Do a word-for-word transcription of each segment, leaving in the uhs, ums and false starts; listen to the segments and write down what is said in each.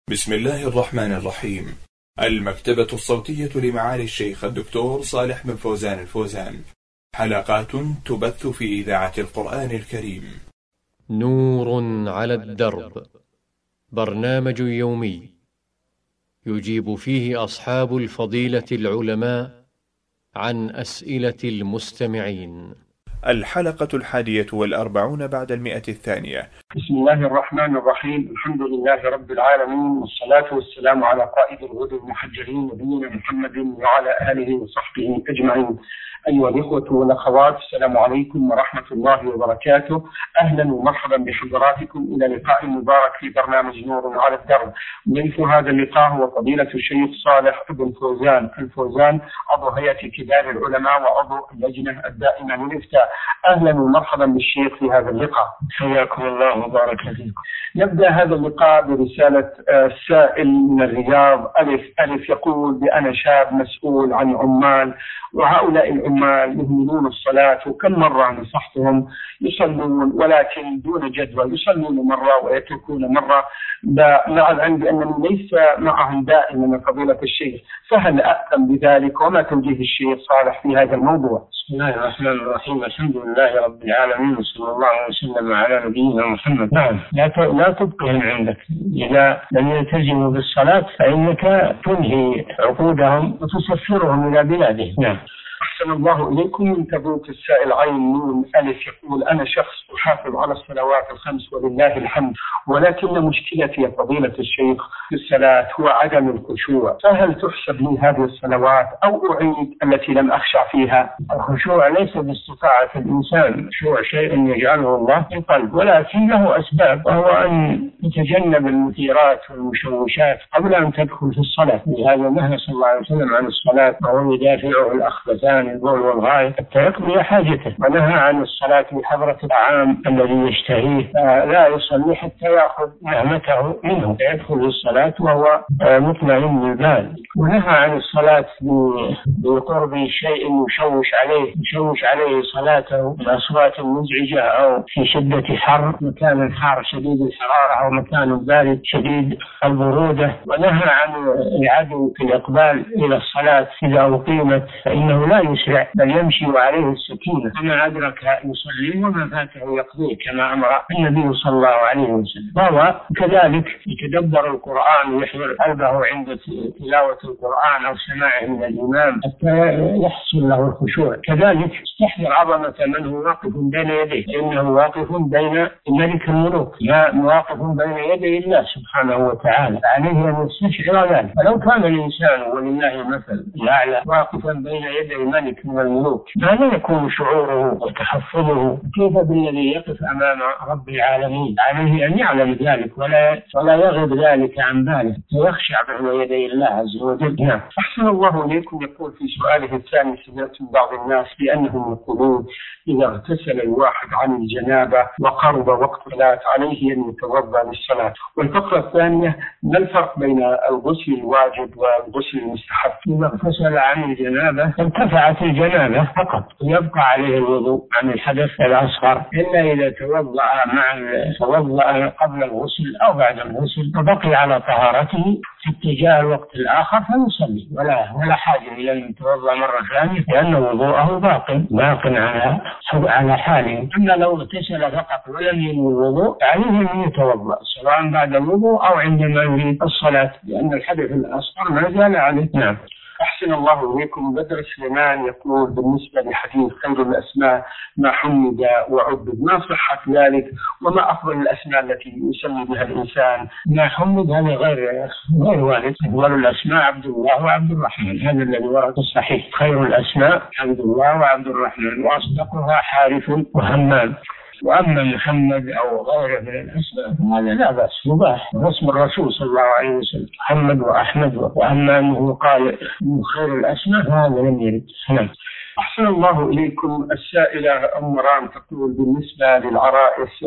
بسم الله الرحمن الرحيم. المكتبة الصوتية لمعالي الشيخ الدكتور صالح بن فوزان الفوزان، حلقات تبث في إذاعة القرآن الكريم. نور على الدرب، برنامج يومي يجيب فيه أصحاب الفضيلة العلماء عن أسئلة المستمعين. الحلقة الحادية والأربعون بعد المئة الثانية. بسم الله الرحمن الرحيم. الحمد لله رب العالمين، والصلاة والسلام على قائد الغدر المحجلين نبينا محمد وعلى آله وصحبه أجمعين. أيها الإخوة والأخوات، السلام عليكم ورحمة الله وبركاته. أهلا ومرحبا بحضراتكم إلى لقاء مبارك في برنامج نور على الدرب. ضيف هذا اللقاء هو فضيلة الشيخ صالح بن فوزان الفوزان، عضو هيئة كبار العلماء وعضو اللجنة الدائمة للإفتاء. أهلا ومرحبا بالشيخ في هذا اللقاء. حياكم الله وبارك فيكم. نبدأ هذا اللقاء برسالة سائل من الرياض، ألف ألف يقول بأنا شاب مسؤول عن عمال، وهؤلاء العمال يهملون الصلاة، وكم مرة نصحتهم يصلون ولكن دون جدوى، يصلون مرة ويتركون مرة، مع العلم بأنني ليس معهم دائما فضيلة الشيخ، فهل أأثم بذلك؟ وما توجيه الشيخ صالح في هذا الموضوع؟ بسم الله الرحمن الرحيم. الحمد لله رب العالمين، وصلى الله وسلم على نبينا محمد. نعم، لا لا تبقهم عندك، إذا لم يلتزموا بالصلاة فإنك تنهي عقودهم وتسفرهم إلى بلادهم. نعم. أحسن الله إليكم. من تبوك السائل عين نون ألف يقول أنا شخص أحافظ على الصلوات الخمس ولله الحمد، ولكن مشكلتي يا فضيلة الشيخ في الصلاة هو عدم الخشوع، فهل تحسب لي هذه الصلوات أو أعيد التي لم أخشع فيها؟ الخشوع ليس باستطاعة الإنسان، الخشوع شيء يجعله الله في القلب، ولكن له أسباب، وهو أن يتجنب المثيرات والمشوشات قبل أن تدخل في الصلاة. لهذا نهى صلى الله عليه وسلم عن الصلاة وهو يدافعه الأخبثان البول والغائط حتى يقضي حاجته، ونهى عن الصلاة بحضرة الطعام الذي يشتهيه، لا يصلي حتى يأخذ نعمته منه، يدخل في الصلاة وهو مطمئن البال. ونهى عن الصلاة بقرب شيء يشوش عليه يشوش عليه صلاته بأصوات مزعجة، أو في شدة حر، مكان حار شديد الحرارة أو مكان بارد شديد البرودة. ونهى عن العدو في الإقبال إلى الصلاة إذا أقيمت، فإنه لا يسرع بل يمشي وعليه السكينة، وما أدرك يصلي وما فاته يقضيه، كما أمر النبي صلى الله عليه وسلم. وهو كذلك يتدبر القرآن ويحضر قلبه عند تلاوة القرآن أو سماعه من الإمام حتى يحصل له الخشوع. كذلك يستحضر عظمة من هو واقف بين يديه، إنه واقف بين ملك الملوك، لا واقف بين يدي الله سبحانه وتعالى، عليه أن يستشعر ذلك. فلو كان الإنسان ولله المثل الأعلى واقفا بين يدي ملك من الملوك، ماذا يكون شعوره وتحفظه؟ كيف بالذي يقف أمام رب العالمين؟ عليه أن يعلم ذلك ولا ولا يغض ذلك عن باله، ويخشع بين يدي الله عز وجل. نعم. أحسن الله إليكم. يقول في سؤاله الثاني: سمعت من بعض الناس بأنهم يقولون إذا اغتسل الواحد عن الجنابة وقرب وقت الصلاة عليه أن يتوضأ للصلاة. والفقرة الثانية: ما الفرق بين الغسل الواجب والغسل المستحب؟ إذا اغتسل عن الجنابة انتفعت الجنابة فقط، يبقى عليه الوضوء عن الحدث الأصغر، إلا إذا توضأ مع توضأ قبل الغسل أو بعد الغسل وبقي على طهارته حتى جاء الوقت الآخر فيصلي، ولا ولا حاجة إلى أن يتوضأ مرة ثانية، لأن وضوءه باق باق على على حاله. أما لو اغتسل فقط ولم ينوي الوضوء عليه أن يتوضأ سواء بعد الوضوء أو عندما يريد الصلاة، لأن الحدث الأصغر ما زال عليه. نعم. أحسن الله إليكم. بدر سليمان يقول بالنسبة لحديث خير الأسماء ما حمد وعبد، ما صحة ذلك؟ وما أفضل الأسماء التي يسمي بها الإنسان؟ ما حمد هذا غير غير وارد. أفضل الأسماء عبد الله وعبد الرحمن، هذا الذي ورد الصحيح. خير الأسماء عبد الله وعبد الرحمن، وأصدقها حارث وهمام. وأما محمد أو غيره من الأسماء هذا لا بأس، مباح، اسم الرسول صلى الله عليه وسلم محمد وأحمد. وأما أنه قال من خير الأسماء هذا لم يرد. نعم. أحسن الله إليكم. السائلة أم مرام تقول بالنسبة للعرائس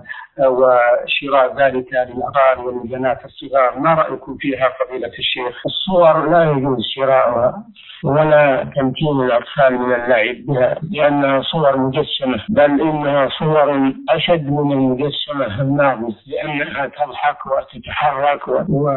وشراء ذلك للأطفال والبنات الصغار، ما رأيكم فيها فضيلة الشيخ؟ الصور لا يجوز شراؤها ولا تمكين الأطفال من اللعب بها، لأنها صور مجسمة، بل إنها صور أشد من المجسمة الماضية، لأنها تضحك وتتحرك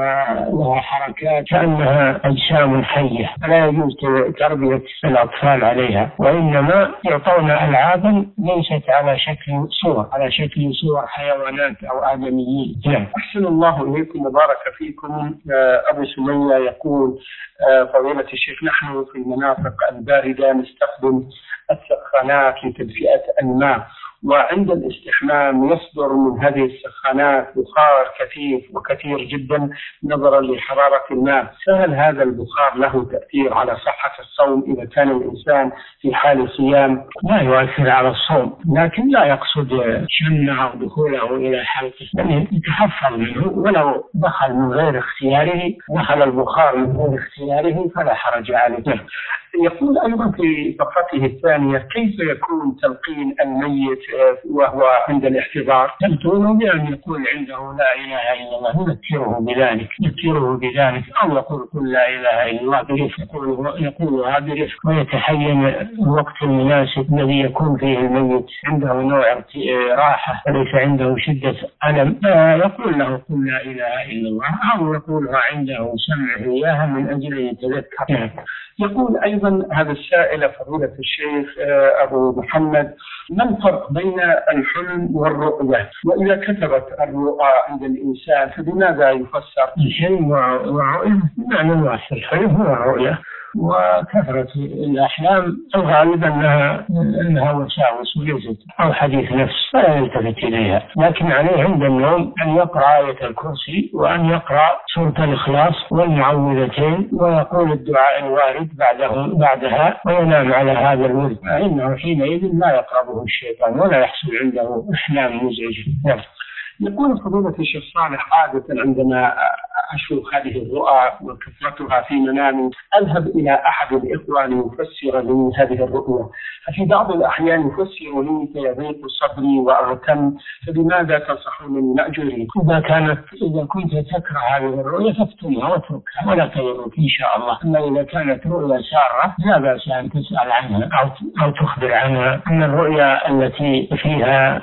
ولها حركات كأنها أجسام حية، فلا يجوز تربية الأطفال عليها، وإنما يعطون ألعابا ليست على شكل صور، على شكل صور حيوانات أو آدميين. أحسن الله إليكم وبارك فيكم. أبو سمية يقول فضيلة الشيخ نحن في المناطق الباردة نستخدم السخانات لتدفئة الماء، وعند الاستحمام يصدر من هذه السخانات بخار كثيف وكثير جدا نظرا لحرارة الماء، فهل هذا البخار له تأثير على صحة الصوم إذا كان الإنسان في حال صيام؟ لا يؤثر على الصوم، لكن لا يقصد شمه أو دخوله إلى حلقه، بل يتحفظ منه، ولو دخل من غير اختياره، دخل البخار من غير اختياره فلا حرج عليه. يقول أيضا في فقرته الثانية كيف يكون تلقين الميت وهو عند الاحتضار؟ تلقينه بأن يقول عنده لا إله إلا الله، يذكره بذلك يذكره بذلك أو يقول قل لا إله إلا الله برفق، يقولها برفق، ويتحين الوقت المناسب الذي يكون فيه الميت عنده نوع راحة وليس عنده شدة ألم، يقول له قل لا إله إلا الله، أو يقولها عنده سمع إياها من أجل أن يتذكر. يقول أيضا هذا السائل فضيلة الشيخ أبو محمد، ما الفرق بين الحلم والرؤية؟ وإذا كثرت الرؤى عند الإنسان فبماذا يفسر؟ الحلم والرؤية بمعنى واحد، الحلم هو الرؤية، وكثرة الأحلام الغالب أنها أنها وساوس وليست أو حديث نفس فلا يلتفت إليها، لكن عليه عند النوم أن يقرأ آية الكرسي وأن يقرأ سورة الإخلاص والمعوذتين ويقول الدعاء الوارد بعده بعدها وينام على هذا الورد، فإنه حينئذ لا يقربه الشيطان ولا يحصل عنده أحلام مزعجة. يقول فضيلة الشيخ صالح عادة عندما أشوف هذه الرؤى وكثرتها في منامي أذهب إلى أحد الإخوة ليفسر لي هذه الرؤيا، ففي بعض الأحيان يفسر لي فيضيق صدري وأغتم، فبماذا تنصحونني مأجورين؟ إذا كانت إذا كنت تكره هذه الرؤيا فاكتمها واتركها ولا تضرك إن شاء الله، أما إذا كانت رؤيا سارة لا بأس أن تسأل عنها أو أو تخبر عنها. أما الرؤيا التي فيها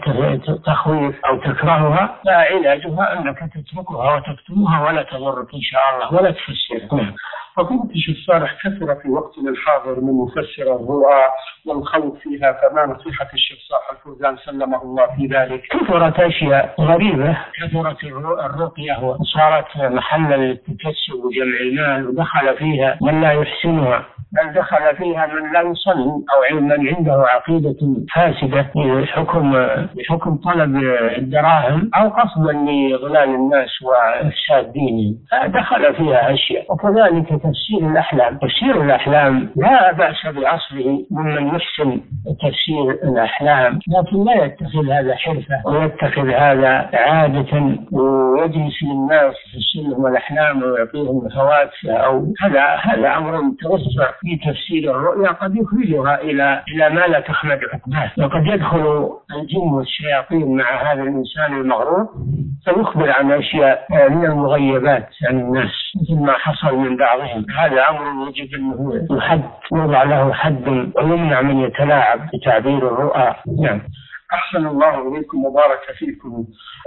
تخويف أو تكرهها لا علاجها أنك تتركها وتكتمها ولا تضرك إن شاء الله ولا تفسرها. فضيلة الشيخ صالح كثر في وقتنا الحاضر من مفسر الرؤى والخوض فيها، فما نصيحة الشيخ صالح الفوزان سلمه الله في ذلك؟ كثرت أشياء غريبة، كثرت الرقية وصارت محلا للتكسب وجمع المال، ودخل فيها من لا يحسنها، بل دخل فيها من لا يصلي أو من عنده عقيدة فاسدة بحكم بحكم طلب الدراهم أو قصدا لإضلال الناس وإفساد دينهم، فدخل فيها أشياء. وكذلك تفسير الأحلام، تفسير الأحلام لا بأس بأصله ممن يحسن تفسير الأحلام، لكن لا يتخذ هذا حرفة ويتخذ هذا عادة ويجلس للناس يفسر لهم الأحلام ويعطيهم الهواتف، أو هذا هذا أمر توسع في تفسير الرؤيا قد يخرجها إلى إلى ما لا تخمد عقباه، وقد يدخل الجن والشياطين مع هذا الإنسان المغرور فيخبر عن أشياء من المغيبات عن الناس مثل ما حصل من بعضهم. هذا أمر يجب أنه يحد، يوضع له حد ويمنع من يتلاعب بتعبير الرؤى. نعم. أحسن الله إليكم وبارك فيكم.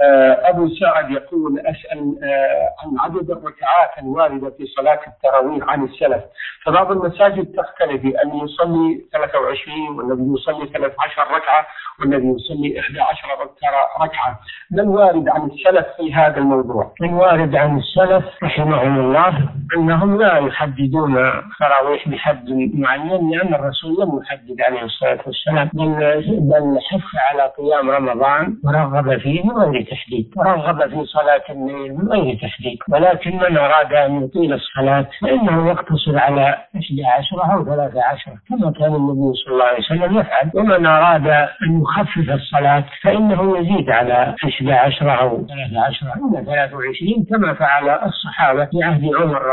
أبو سعد يقول أسأل عن عدد الركعات الواردة في صلاة التراويح عن السلف، فبعض المساجد تختلف، أن يصلي ثلاثة وعشرين والذي يصلي ثلاث عشر ركعة والذي يصلي إحدى عشر ركعة، ما الوارد عن السلف في هذا الموضوع؟ الوارد عن السلف رحمهم الله أنهم لا يحددون تراويح بحد معين، لأن الرسول لم يحدد عليه الصلاة والسلام، بل بل حث على قيام رمضان ورغب فيه من غير تحديد، ورغب في صلاة الليل من غير تحديد، ولكن من أراد أن يطيل الصلاة فإنه يقتصر على إحدى عشرة أو ثلاثة عشرة كما كان النبي صلى الله عليه وسلم يفعل، ومن أراد أن يخفف الصلاة فإنه يزيد على إحدى عشرة أو ثلاثة عشرة إلى ثلاثة وعشرين كما فعل الصحابة في عهد عمر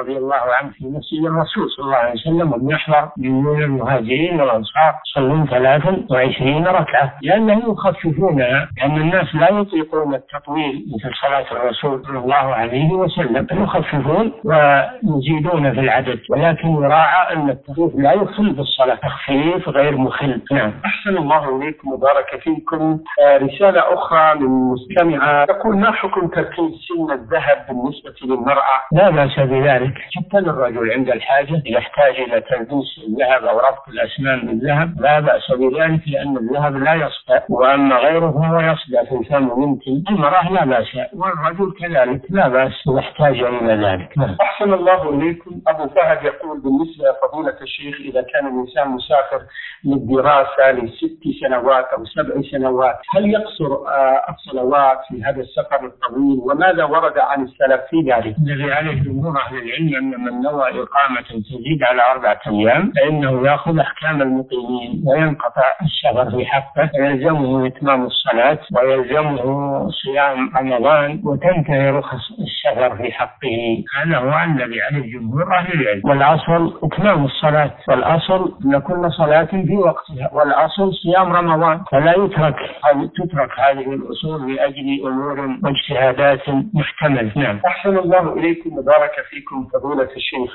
رضي الله عنه في مسجد الرسول صلى الله عليه وسلم وابن أحمر من المهاجرين والأنصار يصلون ثلاثا وعشرين ركعة لأنهم يخففونها، لأن الناس لا يطيقون التطويل مثل صلاة الرسول صلى الله عليه وسلم، يخففون ويزيدون في العدد، ولكن يراعى أن التخفيف لا يخل بالصلاة، تخفيف غير مخل. نعم. أحسن الله إليكم وبارك فيكم. آه رسالة أخرى من مستمعة تقول: ما حكم تركيز سن الذهب بالنسبة للمرأة؟ لا بأس بذلك، حتى للرجل عند الحاجة يحتاج إلى تلبيس الذهب أو ربط الأسنان بالذهب لا بأس بذلك، لأن الذهب لا يصدى، وأما غيره هو يصدى في الفم ويمكن. المرأة لا بأس والرجل كذلك لا بأس يحتاج إلى ذلك. أحسن الله إليكم. أبو فهد يقول: بالنسبة لفضيلة الشيخ، إذا كان الإنسان مسافر للدراسة لست سنوات أو سبع سنوات، هل يقصر الصلوات في هذا السفر الطويل؟ وماذا ورد عن السلف في ذلك؟ الذي عليه جمهور أهل العلم أن من نوى إقامة تزيد على أربعة أيام فإنه يأخذ أحكام المقيمين وينقطع السفر في حقه، ويلزمه إتمام الصلاة ويلزمه صيام رمضان وتنتهي رخص السفر في حقه. هذا هو الذي عليه جمهور أهل العلم، والأصل إتمام الصلاة، والأصل أن كل صلاة في وقتها، والأصل صيام رمضان، فلا يترك تترك هذه الأصول لأجل أمور واجتهادات محتملة. نعم. أحسن الله إليكم وبارك فيكم فضيلة الشيخ.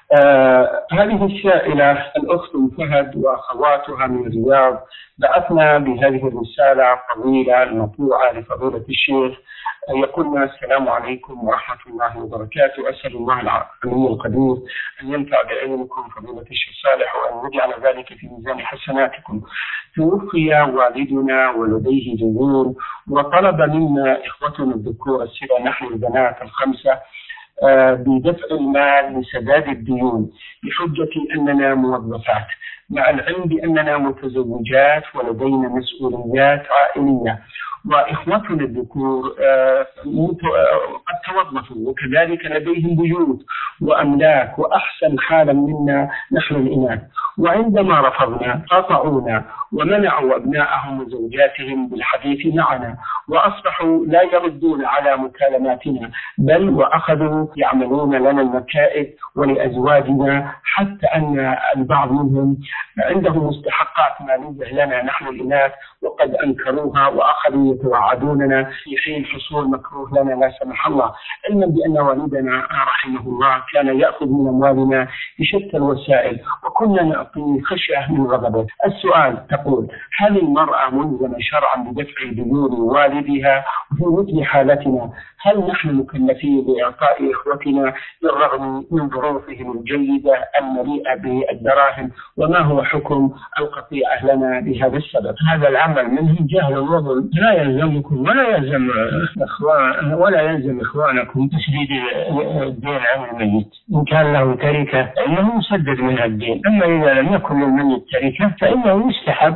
آه هذه السائلة الأخت فهد وأخواتها من الرياض بعثنا بهذه الرسالة طويلة المطبوعة لفضيلة الشيخ. يقولنا: السلام عليكم ورحمة الله وبركاته، أسأل الله العلي القدير أن ينفع بعلمكم فضيلة الشيخ صالح وأن يجعل ذلك في ميزان حسناتكم. توفي والدنا ولديه ديون، وطلب منا إخوتنا الذكور السبع نحن البنات الخمسة بدفع المال لسداد الديون بحجة أننا موظفات، مع العلم بأننا متزوجات ولدينا مسؤوليات عائلية، وإخوتنا الذكور قد توظفوا وكذلك لديهم بيوت وأملاك وأحسن حالا منا نحن الإناث، وعندما رفضنا قاطعونا ومنعوا أبناءهم وزوجاتهم بالحديث معنا، وأصبحوا لا يردون على مكالماتنا، بل وأخذوا يعملون لنا المكائد ولأزواجنا، حتى أن البعض منهم عنده مستحقات مالية لنا نحن الإناث وقد أنكروها وأخذوا يتوعدوننا في حين حصول مكروه لنا لا سمح الله، علما بأن والدنا رحمه الله كان يأخذ من أموالنا بشتى الوسائل وكنا نعطيه خشية من غضبه. السؤال تقول: هل المرأة ملزمة شرعا بدفع ديون والدها؟ وفي مثل حالتنا هل نحن مكلفين بإعطاء إخوتنا بالرغم من ظروفهم الجيدة المليئة بالدراهم؟ وما هو حكم القطيعة لنا بهذا السبب؟ هذا العمل منهم جهل وظلم، لا يلزمكم ولا يلزم إخوان ولا يلزم إخوانكم تسديد الدين عن الميت. إن كان له تركة فإنه يسدد من الدين، أما إذا لم يكن للميت تركة فإنه يستحب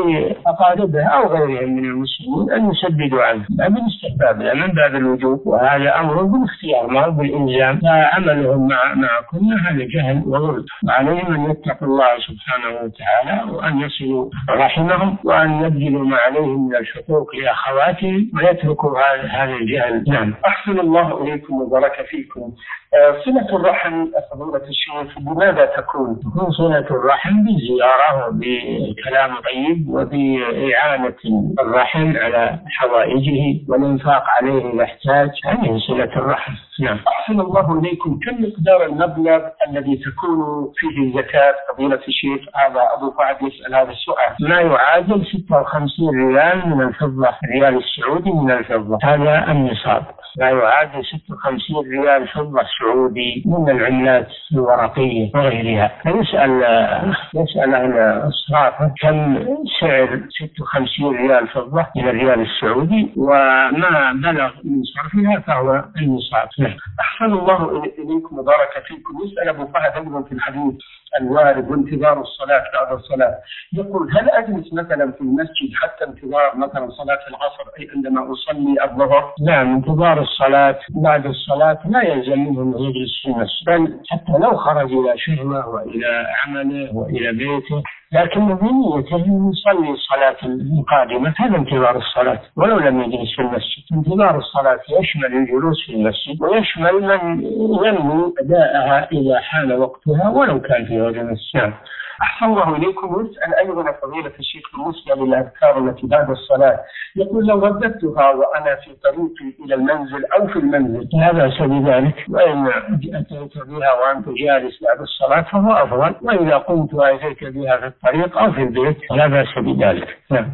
لأقاربه أو غيرهم من المسلمين أن يسددوا عنه من استحباب لا من باب الوجوب، وهذا أمر بالاختيار ما هو بالإلزام. فعملهم مع معكم هذا جهل وظلم، وعليهم أن يتقوا الله سبحانه وتعالى وأن يصلوا رحمهم وأن يبذلوا ما عليهم من الحقوق لأخواتهم ويتركوا هذا الجهل. نعم. أحسن الله إليكم وبارك فيكم. صلة الرحم فضيلة الشيخ بماذا تكون؟ تكون صلة الرحم بالزيارة وبكلام طيب وبإعانة الرحم على حوائجه والإنفاق عليه إذا احتاج، هذه صلة الرحم. نعم. أحسن الله إليكم. كم مقدار المبلغ الذي تكون فيه الزكاة فضيلة الشيخ؟ هذا أبو فهد يسأل هذا السؤال. ما يعادل ستة وخمسين ريال من الفضة، الريال السعودي من الفضة، هذا النصاب. ما يعادل ستة وخمسين ريال فضة سعودي من العملات الورقية وغيرها. فيسأل يسأل عن الصرافة كم سعر ستة وخمسين ريال فضة من الريال السعودي، وما بلغ من صرفها فهو النصاب. أحسن الله إليكم وبارك فيكم. يسأل أبو فهد أيضا في الحديث الوارد وانتظار الصلاة بعد الصلاة، يقول: هل أجلس مثلا في المسجد حتى انتظار مثلا صلاة العصر أي عندما أصلي الظهر؟ نعم، انتظار الصلاة بعد الصلاة لا يلزم منه أن يجلس في المسجد، بل حتى لو خرج إلى شغله وإلى عمله وإلى بيته لكن بنيته يصلي الصلاة القادمة، هذا انتظار الصلاة ولو لم يجلس في المسجد. انتظار الصلاة يشمل الجلوس في المسجد ويشمل من ينوي أداءها إذا حان وقتها ولو كان في غير المسجد. أحسن الله إليكم. يسأل أيضا فضيلة الشيخ بالنسبة للأذكار التي بعد الصلاة، يقول لو رددتها وأنا في طريقي إلى المنزل أو في المنزل لا بأس بذلك، وإن أتيت بها وأنت جالس بعد الصلاة فهو أفضل، وإذا قمت وأتيت بها في الطريق أو في البيت لا بأس بذلك. نعم.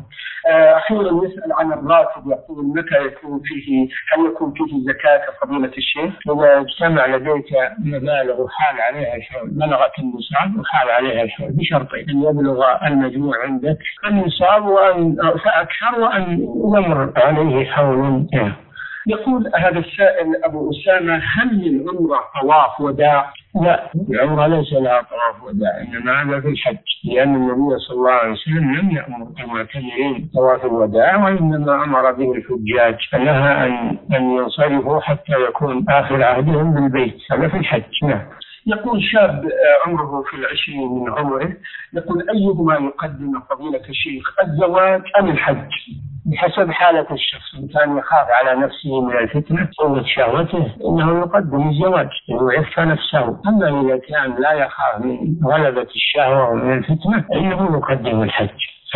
أخيرا يسأل عن الراتب، يقول متى يكون فيه، هل يكون فيه زكاة فضيلة الشيخ؟ إذا اجتمع لديك مبالغ وحال عليها الحول، بلغت النصاب وحال عليها الحول بشرطين: أن يبلغ المجموع عندك النصاب وأن فأكثر وأن يمر عليه حول. يقول هذا السائل أبو أسامة: هل للعمرة طواف وداع؟ لا، العمرة ليس لها طواف وداع، إنما هذا في الحج، لأن النبي صلى الله عليه وسلم لم يأمر المعتمرين طواف الوداع، وإنما أمر به الحجاج، فنهى أن أن ينصرفوا حتى يكون آخر عهدهم بالبيت، هذا في الحج. نعم. يقول شاب عمره في العشرين من عمره، يقول أيهما يقدم فضيلة الشيخ، الزواج أم الحج؟ بحسب حالة الشخص، إن كان يخاف على نفسه من الفتنة قوة شهوته إنه يقدم الزواج ويعف نفسه، أما إذا كان لا يخاف من غلبة الشهوة ومن الفتنة إنه يقدم الحج.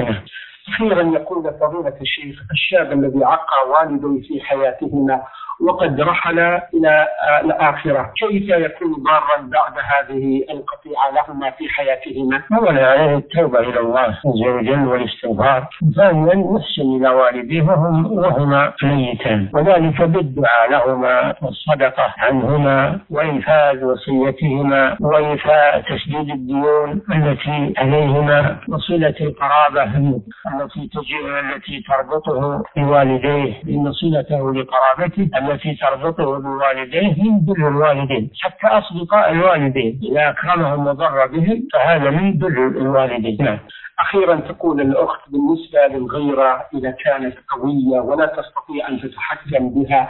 أخيرا يقول فضيلة الشيخ: الشاب الذي عقى والديه في حياتهما وقد رحل إلى الآخرة، كيف يكون ضارا بعد هذه القطيعة لهما في حياتهما؟ أولا عليه التوبة إلى الله عز وجل والاستغفار، ثانيا يحسن إلى والديه وهم وهما ميتان، وذلك بالدعاء لهما والصدقة عنهما وإنفاذ وصيتهما وإيفاء تسديد الديون التي عليهما وصلة القرابة التي تجي التي تربطه بوالديه، إن صلته لقرابته التي تربطه بوالديه من بر الوالدين، حتى أصدقاء الوالدين إذا أكرمهم وضر بهم فهذا من بر الوالدين. أخيرا تقول الأخت: بالنسبة للغيرة إذا كانت قوية ولا تستطيع أن تتحكم بها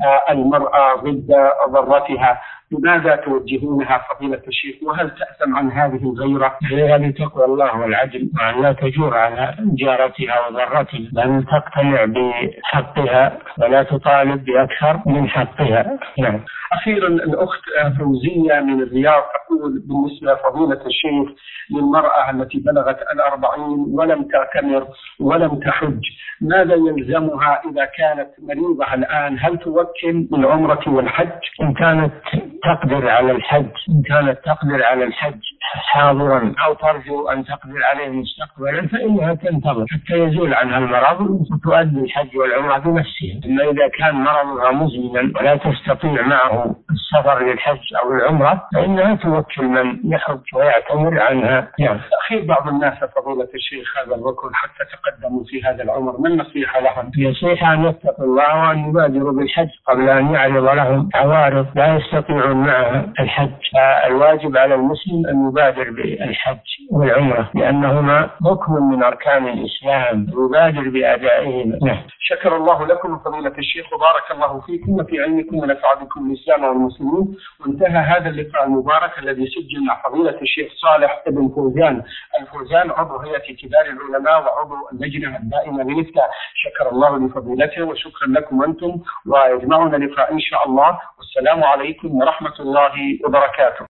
المرأة ضد ضرتها، بماذا توجهونها فضيلة الشيخ؟ وهل تأثم عن هذه الغيرة؟ عليها بتقوى الله والعدل، وأن لا تجور على جارتها وضرتها، بل تقتنع بحقها ولا تطالب بأكثر من حقها. نعم. أخيرا الأخت فوزية من الرياض تقول: بالنسبة فضيلة الشيخ للمرأة التي بلغت الأربعين ولم تعتمر ولم تحج، ماذا يلزمها إذا كانت مريضة الآن؟ هل توكل بالعمرة والحج؟ إن كانت تقدر على الحج إن كانت تقدر على الحج حاضرا أو ترجو أن تقدر عليه مستقبلا فإنها تنتظر حتى يزول عنها المرض وتؤدي الحج والعمرة بنفسها. أما إذا كان مرضها مزمنا ولا تستطيع معه السفر للحج أو العمرة فإنها توكل من يحج ويعتمر عنها. يعني أخير بعض الناس فضيلة الشيخ هذا الركن حتى تقدموا في هذا العمر، ما النصيحة لهم؟ نصيحة أن يتقوا الله وأن يبادروا بالحج قبل أن يعرض لهم عوارض لا يستطيعون معها الحج، فالواجب على المسلم أن يبادر بالحج والعمرة لأنهما ركن من أركان الإسلام، يبادر بأدائهما. شكر الله لكم فضيلة الشيخ وبارك الله فيكم وفي علمكم ونفع بكم الإسلام والمسلمين. وانتهى هذا اللقاء المبارك الذي سجل مع فضيلة الشيخ صالح بن فوزان الفوزان عضو هيئة كبار العلماء وعضو اللجنة الدائمة للإفتاء. شكر الله لفضيلته وشكرا لكم أنتم، ويجمعنا لقاء إن شاء الله، والسلام عليكم ورحمة الله وبركاته.